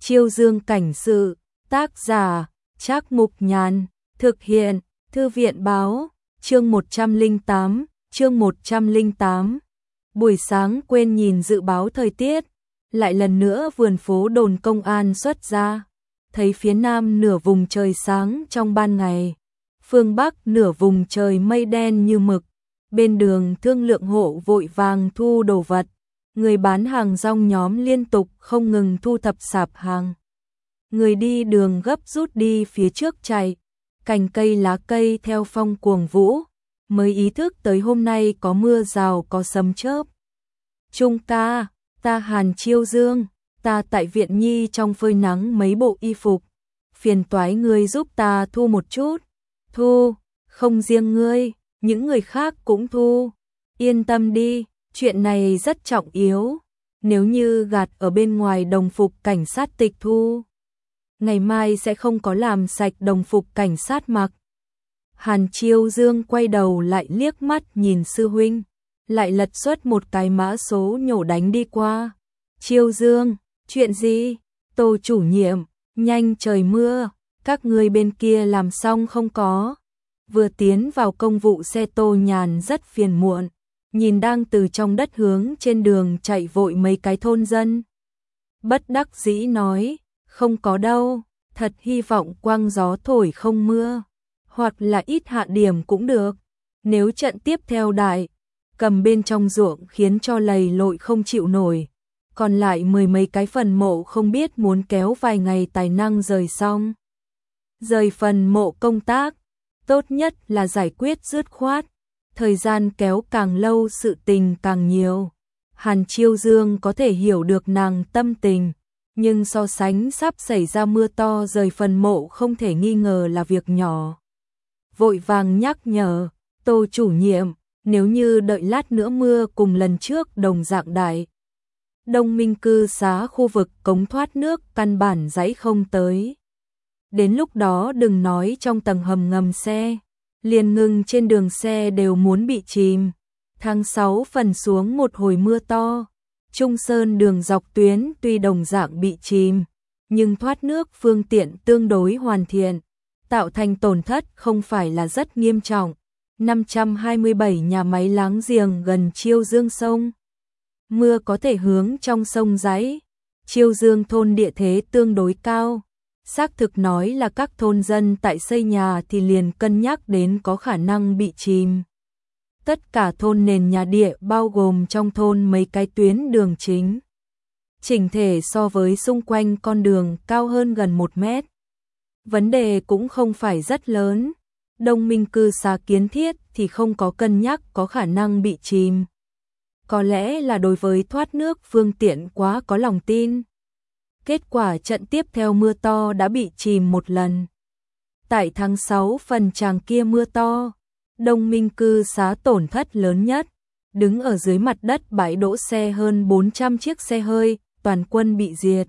Chiêu Dương cảnh sự, tác giả, Trác Mục Nhàn, thực hiện, Thư viện báo, chương 108. Buổi sáng quên nhìn dự báo thời tiết, lại lần nữa vườn phố đồn công an xuất ra, thấy phía nam nửa vùng trời sáng trong ban ngày, phương bắc nửa vùng trời mây đen như mực, bên đường thương lượng hộ vội vàng thu đồ vật, người bán hàng rong nhóm liên tục không ngừng thu thập sạp hàng. Người đi đường gấp rút đi phía trước chạy, cành cây lá cây theo phong cuồng vũ, mới ý thức tới hôm nay có mưa rào có sấm chớp. Trung ca, ta Hàn Chiêu Dương, ta tại viện nhi trong phơi nắng mấy bộ y phục, phiền toái ngươi giúp ta thu một chút. Thu, không riêng ngươi, những người khác cũng thu. Yên tâm đi, chuyện này rất trọng yếu, nếu như gạt ở bên ngoài đồng phục cảnh sát tịch thu, ngày mai sẽ không có làm sạch đồng phục cảnh sát mặc. Hàn Chiêu Dương quay đầu lại liếc mắt nhìn sư huynh, lại lật xuất một cái mã số nhổ đánh đi qua. Chiêu Dương, chuyện gì? Tô chủ nhiệm, nhanh trời mưa, các người bên kia làm xong không có? Vừa tiến vào công vụ xe Tô Nhàn rất phiền muộn, nhìn đang từ trong đất hướng trên đường chạy vội mấy cái thôn dân. Bất đắc dĩ nói, không có đâu, thật hy vọng quang gió thổi không mưa, hoặc là ít hạ điểm cũng được. Nếu trận tiếp theo đại, cầm bên trong ruộng khiến cho lầy lội không chịu nổi, còn lại mười mấy cái phần mộ không biết muốn kéo vài ngày tài năng rời xong. Rời phần mộ công tác, tốt nhất là giải quyết dứt khoát, thời gian kéo càng lâu sự tình càng nhiều. Hàn Chiêu Dương có thể hiểu được nàng tâm tình, nhưng so sánh sắp xảy ra mưa to rời phần mộ không thể nghi ngờ là việc nhỏ. Vội vàng nhắc nhở, Tô chủ nhiệm, nếu như đợi lát nữa mưa cùng lần trước đồng dạng đại, Đông Minh cư xá khu vực cống thoát nước căn bản dãy không tới. Đến lúc đó đừng nói trong tầng hầm ngầm xe, liền ngừng trên đường xe đều muốn bị chìm. Tháng 6 phần xuống một hồi mưa to, Trung Sơn đường dọc tuyến tuy đồng dạng bị chìm, nhưng thoát nước phương tiện tương đối hoàn thiện, tạo thành tổn thất không phải là rất nghiêm trọng. 527 nhà máy láng giềng gần Chiêu Dương sông. Mưa có thể hướng trong sông giấy. Chiêu Dương thôn địa thế tương đối cao. Xác thực nói là các thôn dân tại xây nhà thì liền cân nhắc đến có khả năng bị chìm. Tất cả thôn nền nhà địa bao gồm trong thôn mấy cái tuyến đường chính. Chỉnh thể so với xung quanh con đường cao hơn gần 1 mét. Vấn đề cũng không phải rất lớn. Đông Minh cư xá kiến thiết thì không có cân nhắc có khả năng bị chìm. Có lẽ là đối với thoát nước phương tiện quá có lòng tin. Kết quả trận tiếp theo mưa to đã bị chìm một lần. Tại tháng 6 phần tràng kia mưa to, Đông Minh cư xá tổn thất lớn nhất. Đứng ở dưới mặt đất bãi đỗ xe hơn 400 chiếc xe hơi, toàn quân bị diệt.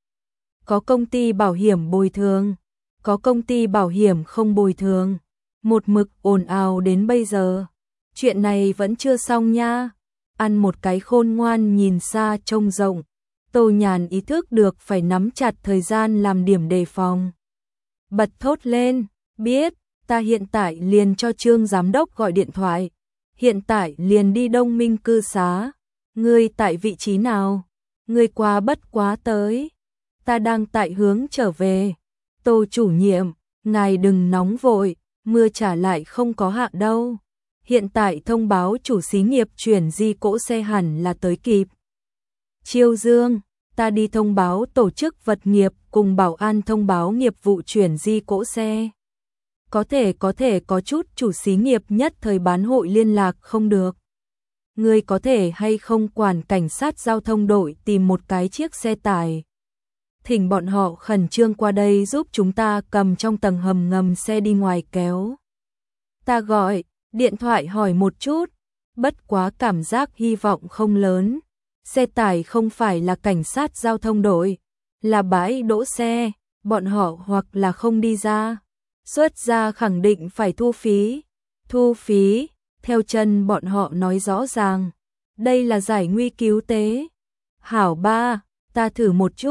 Có công ty bảo hiểm bồi thường, có công ty bảo hiểm không bồi thường. Một mực ồn ào đến bây giờ. Chuyện này vẫn chưa xong nha. Ăn một cái khôn ngoan nhìn xa trông rộng. Tô Nhàn ý thức được phải nắm chặt thời gian làm điểm đề phòng. Bật thốt lên, biết, ta hiện tại liền cho Trương giám đốc gọi điện thoại. Hiện tại liền đi Đông Minh cư xá. Ngươi tại vị trí nào? Ngươi qua bất quá tới. Ta đang tại hướng trở về. Tô chủ nhiệm, ngài đừng nóng vội, mưa trả lại không có hạ đâu. Hiện tại thông báo chủ xí nghiệp chuyển di cỗ xe hẳn là tới kịp. Chiêu Dương, ta đi thông báo tổ chức vật nghiệp cùng bảo an thông báo nghiệp vụ chuyển di cỗ xe. Có thể có chút chủ xí nghiệp nhất thời bán hội liên lạc không được. Ngươi có thể hay không quản cảnh sát giao thông đội tìm một cái chiếc xe tải. Thỉnh bọn họ khẩn trương qua đây giúp chúng ta cầm trong tầng hầm ngầm xe đi ngoài kéo. Ta gọi, điện thoại hỏi một chút, bất quá cảm giác hy vọng không lớn. Xe tải không phải là cảnh sát giao thông đội, là bãi đỗ xe, bọn họ hoặc là không đi ra. Xuất ra khẳng định phải thu phí. Thu phí, theo chân bọn họ nói rõ ràng. Đây là giải nguy cứu tế. Hảo ba, ta thử một chút.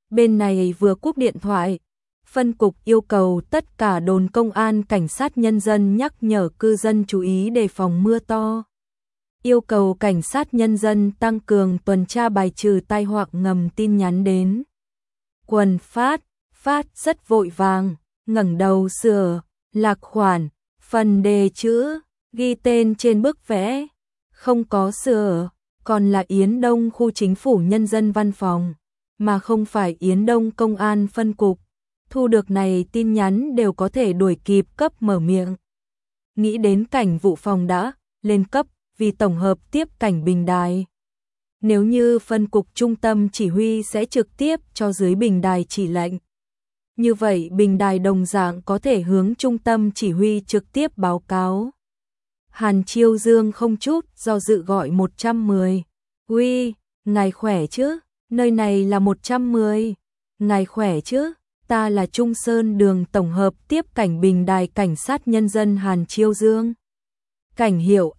Bên này vừa cúp điện thoại, phân cục yêu cầu tất cả đồn công an cảnh sát nhân dân nhắc nhở cư dân chú ý đề phòng mưa to. Yêu cầu cảnh sát nhân dân tăng cường tuần tra bài trừ tai họa ngầm tin nhắn đến. Quần Phát rất vội vàng, ngẩng đầu sửa, lạc khoản, phần đề chữ, ghi tên trên bức vẽ, không có sửa, còn là Yến Đông khu chính phủ nhân dân văn phòng, mà không phải Yến Đông công an phân cục. Thu được này tin nhắn đều có thể đuổi kịp cấp mở miệng. Nghĩ đến cảnh vụ phòng đã lên cấp vì tổng hợp tiếp cảnh bình đài. Nếu như phân cục trung tâm chỉ huy sẽ trực tiếp cho dưới bình đài chỉ lệnh. Như vậy bình đài đồng dạng có thể hướng trung tâm chỉ huy trực tiếp báo cáo. Hàn Chiêu Dương không chút do dự gọi 110. Uy, ngài khỏe chứ? Nơi này là 110. Ngài khỏe chứ? Ta là Trung Sơn đường tổng hợp tiếp cảnh bình đài cảnh sát nhân dân Hàn Chiêu Dương. Cảnh hiệu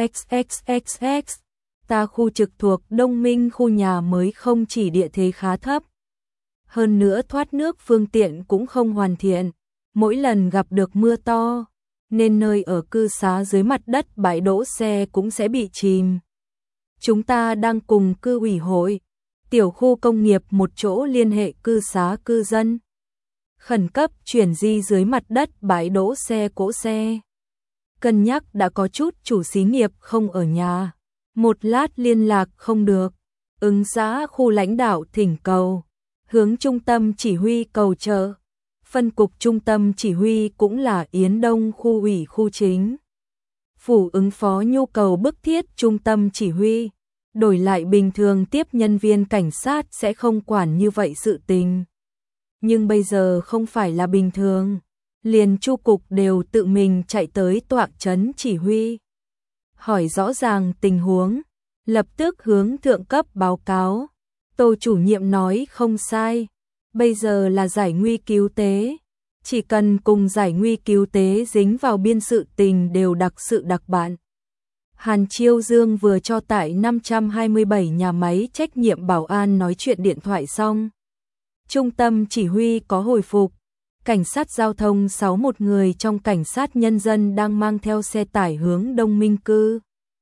XXXXX. Ta khu trực thuộc Đông Minh khu nhà mới không chỉ địa thế khá thấp. Hơn nữa thoát nước phương tiện cũng không hoàn thiện. Mỗi lần gặp được mưa to, nên nơi ở cư xá dưới mặt đất bãi đỗ xe cũng sẽ bị chìm. Chúng ta đang cùng cư ủy hội, tiểu khu công nghiệp một chỗ liên hệ cư xá cư dân. Khẩn cấp chuyển di dưới mặt đất bãi đỗ xe cỗ xe. Cân nhắc đã có chút chủ xí nghiệp không ở nhà. Một lát liên lạc không được. Ứng xã khu lãnh đạo thỉnh cầu. Hướng trung tâm chỉ huy cầu trợ. Phân cục trung tâm chỉ huy cũng là Yến Đông khu ủy khu chính. Phủ ứng phó nhu cầu bức thiết trung tâm chỉ huy. Đổi lại bình thường tiếp nhân viên cảnh sát sẽ không quản như vậy sự tình. Nhưng bây giờ không phải là bình thường. Liền chu cục đều tự mình chạy tới tọa trấn chỉ huy. Hỏi rõ ràng tình huống. Lập tức hướng thượng cấp báo cáo. Tô chủ nhiệm nói không sai. Bây giờ là giải nguy cứu tế. Chỉ cần cùng giải nguy cứu tế dính vào biên sự tình đều đặc sự đặc bạn. Hàn Chiêu Dương vừa cho tại 527 nhà máy trách nhiệm bảo an nói chuyện điện thoại xong. Trung tâm chỉ huy có hồi phục. Cảnh sát giao thông 61 người trong cảnh sát nhân dân đang mang theo xe tải hướng Đông Minh cư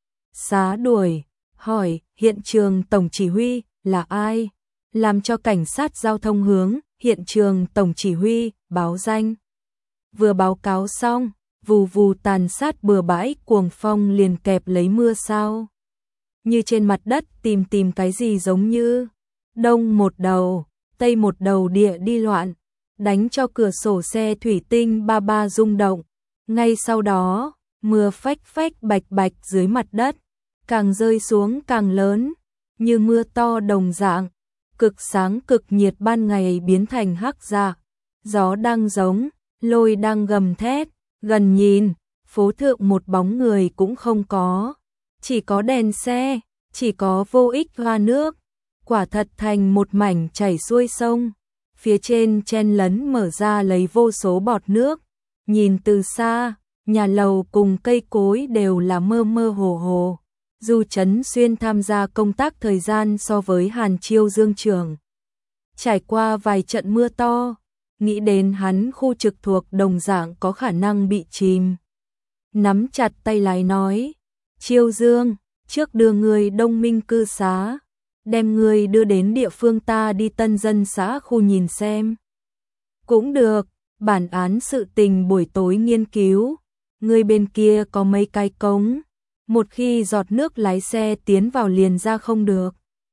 xá đuổi. Hỏi hiện trường tổng chỉ huy là ai? Làm cho cảnh sát giao thông hướng hiện trường tổng chỉ huy báo danh. Vừa báo cáo xong, vù vù tàn sát bừa bãi cuồng phong liền kẹp lấy mưa sao. Như trên mặt đất tìm cái gì giống như đông một đầu, tây một đầu địa đi loạn, đánh cho cửa sổ xe thủy tinh ba ba rung động. Ngay sau đó, mưa phách phách bạch bạch dưới mặt đất, càng rơi xuống càng lớn, như mưa to đồng dạng, cực sáng cực nhiệt ban ngày biến thành hắc dạ. Gió đang giống, lôi đang gầm thét, gần nhìn, phố thượng một bóng người cũng không có, chỉ có đèn xe, chỉ có vô ích hoa nước, quả thật thành một mảnh chảy xuôi sông, phía trên chen lấn mở ra lấy vô số bọt nước, nhìn từ xa, nhà lầu cùng cây cối đều là mơ mơ hồ hồ. Du Trấn Xuyên tham gia công tác thời gian so với Hàn Chiêu Dương trưởng. Trải qua vài trận mưa to, nghĩ đến hắn khu trực thuộc đồng dạng có khả năng bị chìm. Nắm chặt tay lái nói, Chiêu Dương, trước đưa người Đông Minh cư xá, đem người đưa đến địa phương ta đi Tân Dân xã khu nhìn xem. Cũng được, bản án sự tình buổi tối nghiên cứu, người bên kia có mấy cái cống. Một khi giọt nước lái xe tiến vào liền ra không được.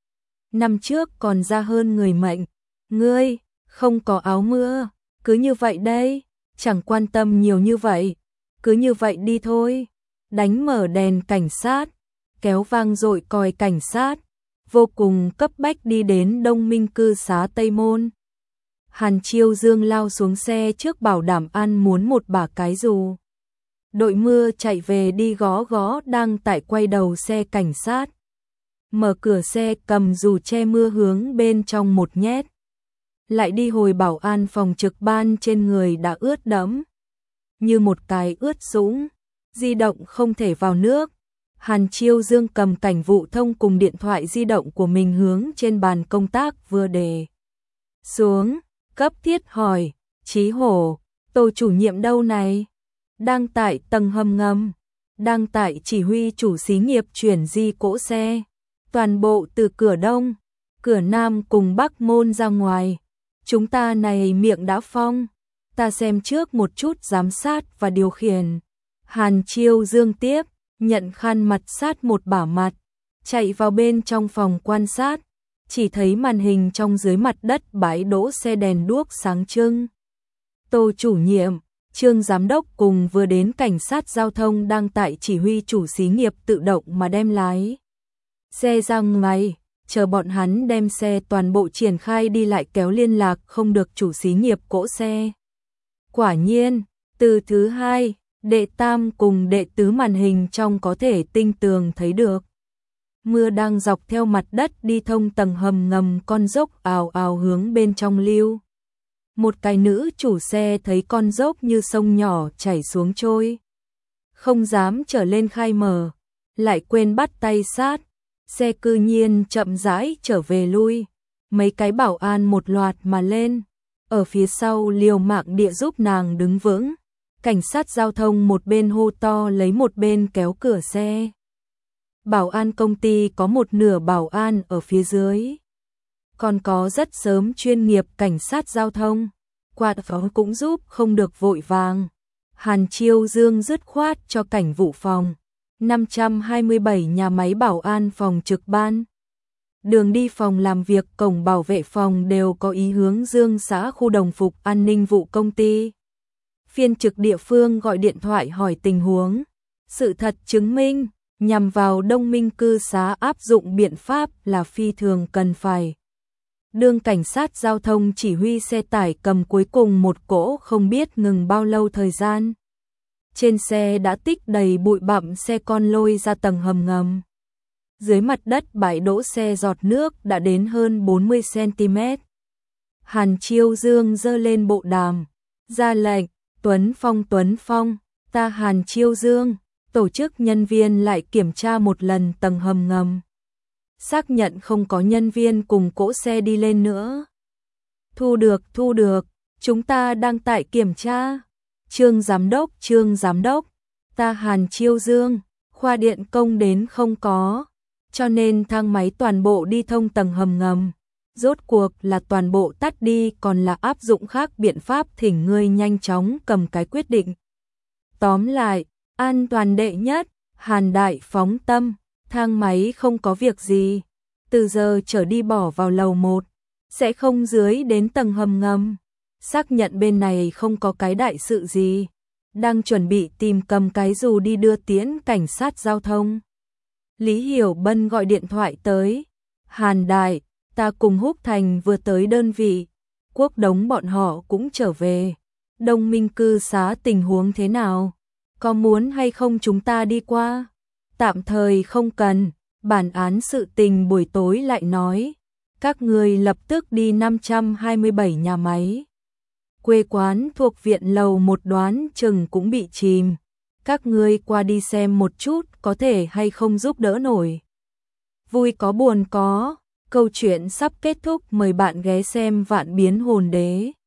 Năm trước còn ra hơn người mệnh. Ngươi, không có áo mưa, cứ như vậy đây, chẳng quan tâm nhiều như vậy, cứ như vậy đi thôi. Đánh mở đèn cảnh sát, kéo vang dội còi cảnh sát, vô cùng cấp bách đi đến Đông Minh cư xá Tây Môn. Hàn Chiêu Dương lao xuống xe trước bảo đảm ăn muốn một bả cái dù. Đội mưa chạy về đi gõ gõ đang tại quay đầu xe cảnh sát. Mở cửa xe cầm dù che mưa hướng bên trong một nhét. Lại đi hồi bảo an phòng trực ban trên người đã ướt đẫm. Như một cái ướt sũng, di động không thể vào nước. Hàn Chiêu Dương cầm cảnh vụ thông cùng điện thoại di động của mình hướng trên bàn công tác vừa để xuống, cấp thiết hỏi, Chí Hổ, Tô chủ nhiệm đâu này? Đang tại tầng hầm ngầm, đang tại chỉ huy chủ xí nghiệp chuyển di cỗ xe, toàn bộ từ cửa đông, cửa nam cùng bắc môn ra ngoài. Chúng ta này miệng đã phong, ta xem trước một chút giám sát và điều khiển. Hàn Chiêu Dương tiếp, nhận khăn mặt sát một bả mặt, chạy vào bên trong phòng quan sát, chỉ thấy màn hình trong dưới mặt đất bãi đỗ xe đèn đuốc sáng trưng. Tô chủ nhiệm, Trương giám đốc cùng vừa đến cảnh sát giao thông đang tại chỉ huy chủ xí nghiệp tự động mà đem lái xe ra ngoài, chờ bọn hắn đem xe toàn bộ triển khai đi lại kéo liên lạc không được chủ xí nghiệp cỗ xe. Quả nhiên, từ thứ hai, đệ tam cùng đệ tứ màn hình trong có thể tinh tường thấy được. Mưa đang dọc theo mặt đất đi thông tầng hầm ngầm con dốc ào ào hướng bên trong lưu. Một cái nữ chủ xe thấy con dốc như sông nhỏ chảy xuống trôi, không dám trở lên khai mở, lại quên bắt tay sát, xe cư nhiên chậm rãi trở về lui. Mấy cái bảo an một loạt mà lên, ở phía sau liều mạng địa giúp nàng đứng vững. Cảnh sát giao thông một bên hô to lấy một bên kéo cửa xe. Bảo an công ty có một nửa bảo an ở phía dưới, còn có rất sớm chuyên nghiệp cảnh sát giao thông, quạt phó cũng giúp không được vội vàng. Hàn Chiêu Dương dứt khoát cho cảnh vụ phòng, 527 nhà máy bảo an phòng trực ban. Đường đi phòng làm việc, cổng bảo vệ phòng đều có ý hướng Dương xã khu đồng phục an ninh vụ công ty. Phiên trực địa phương gọi điện thoại hỏi tình huống. Sự thật chứng minh, nhằm vào đông minh cư xá áp dụng biện pháp là phi thường cần phải. Đương cảnh sát giao thông chỉ huy xe tải cầm cuối cùng một cỗ không biết ngừng bao lâu thời gian. Trên xe đã tích đầy bụi bặm xe con lôi ra tầng hầm ngầm. Dưới mặt đất bãi đỗ xe giọt nước đã đến hơn 40 cm. Hàn Chiêu Dương giơ lên bộ đàm, ra lệnh, Tuấn Phong, ta Hàn Chiêu Dương, tổ chức nhân viên lại kiểm tra một lần tầng hầm ngầm. Xác nhận không có nhân viên cùng cỗ xe đi lên nữa. Thu được, chúng ta đang tại kiểm tra. Trương giám đốc, ta Hàn Chiêu Dương, khoa điện công đến không có, cho nên thang máy toàn bộ đi thông tầng hầm ngầm. Rốt cuộc là toàn bộ tắt đi còn là áp dụng khác biện pháp, thỉnh ngươi nhanh chóng cầm cái quyết định. Tóm lại, an toàn đệ nhất, Hàn đại phóng tâm, thang máy không có việc gì, từ giờ trở đi bỏ vào lầu 1, sẽ không dưới đến tầng hầm ngầm. Xác nhận bên này không có cái đại sự gì, đang chuẩn bị tìm cầm cái dù đi đưa tiễn cảnh sát giao thông. Lý Hiểu Bân gọi điện thoại tới, Hàn đại, ta cùng Húc Thành vừa tới đơn vị, Quốc Đống bọn họ cũng trở về. Đông minh cư xá tình huống thế nào? Có muốn hay không chúng ta đi qua? Tạm thời không cần, bản án sự tình buổi tối lại nói. Các người lập tức đi 527 nhà máy. Quê quán thuộc viện lầu 1 đoán chừng cũng bị chìm. Các ngươi qua đi xem một chút có thể hay không giúp đỡ nổi. Vui có buồn có. Câu chuyện sắp kết thúc, mời bạn ghé xem Vạn Biến Hồn Đế.